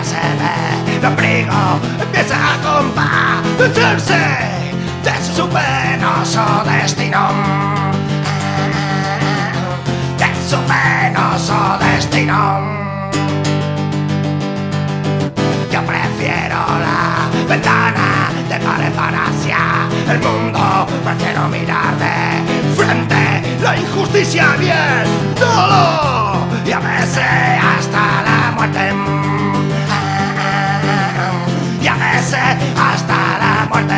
se ve, el ombligo empieza a compadecerse de su penoso destino, de su penoso destino. Yo prefiero la ventana de par en par hacia el mundo. Prefiero mirar de frente la injusticia y el dolor, y a veces hasta la muerte, y a veces hasta la muerte.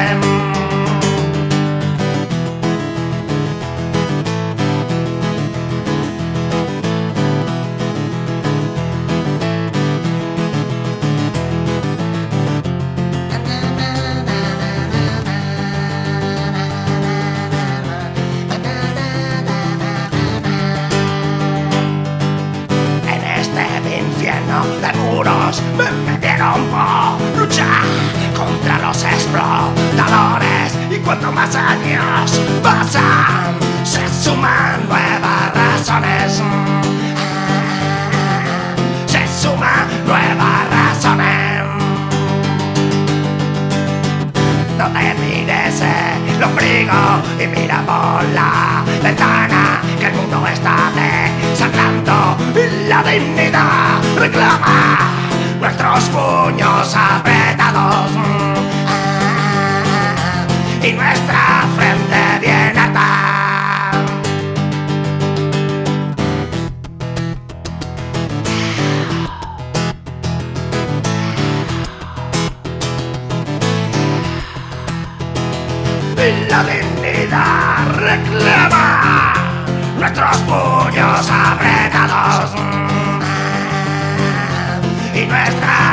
De muros me metieron por luchar contra los explotadores, y cuanto más años pasan se suman nuevas razones, se suman nuevas razones. No te mires el ombligo y mira por la ventana, que el mundo está desangrando y la dignidad reclama nuestros puños apretados y nuestra frente bien alta. Y la dignidad reclama nuestros puños apretados y nuestra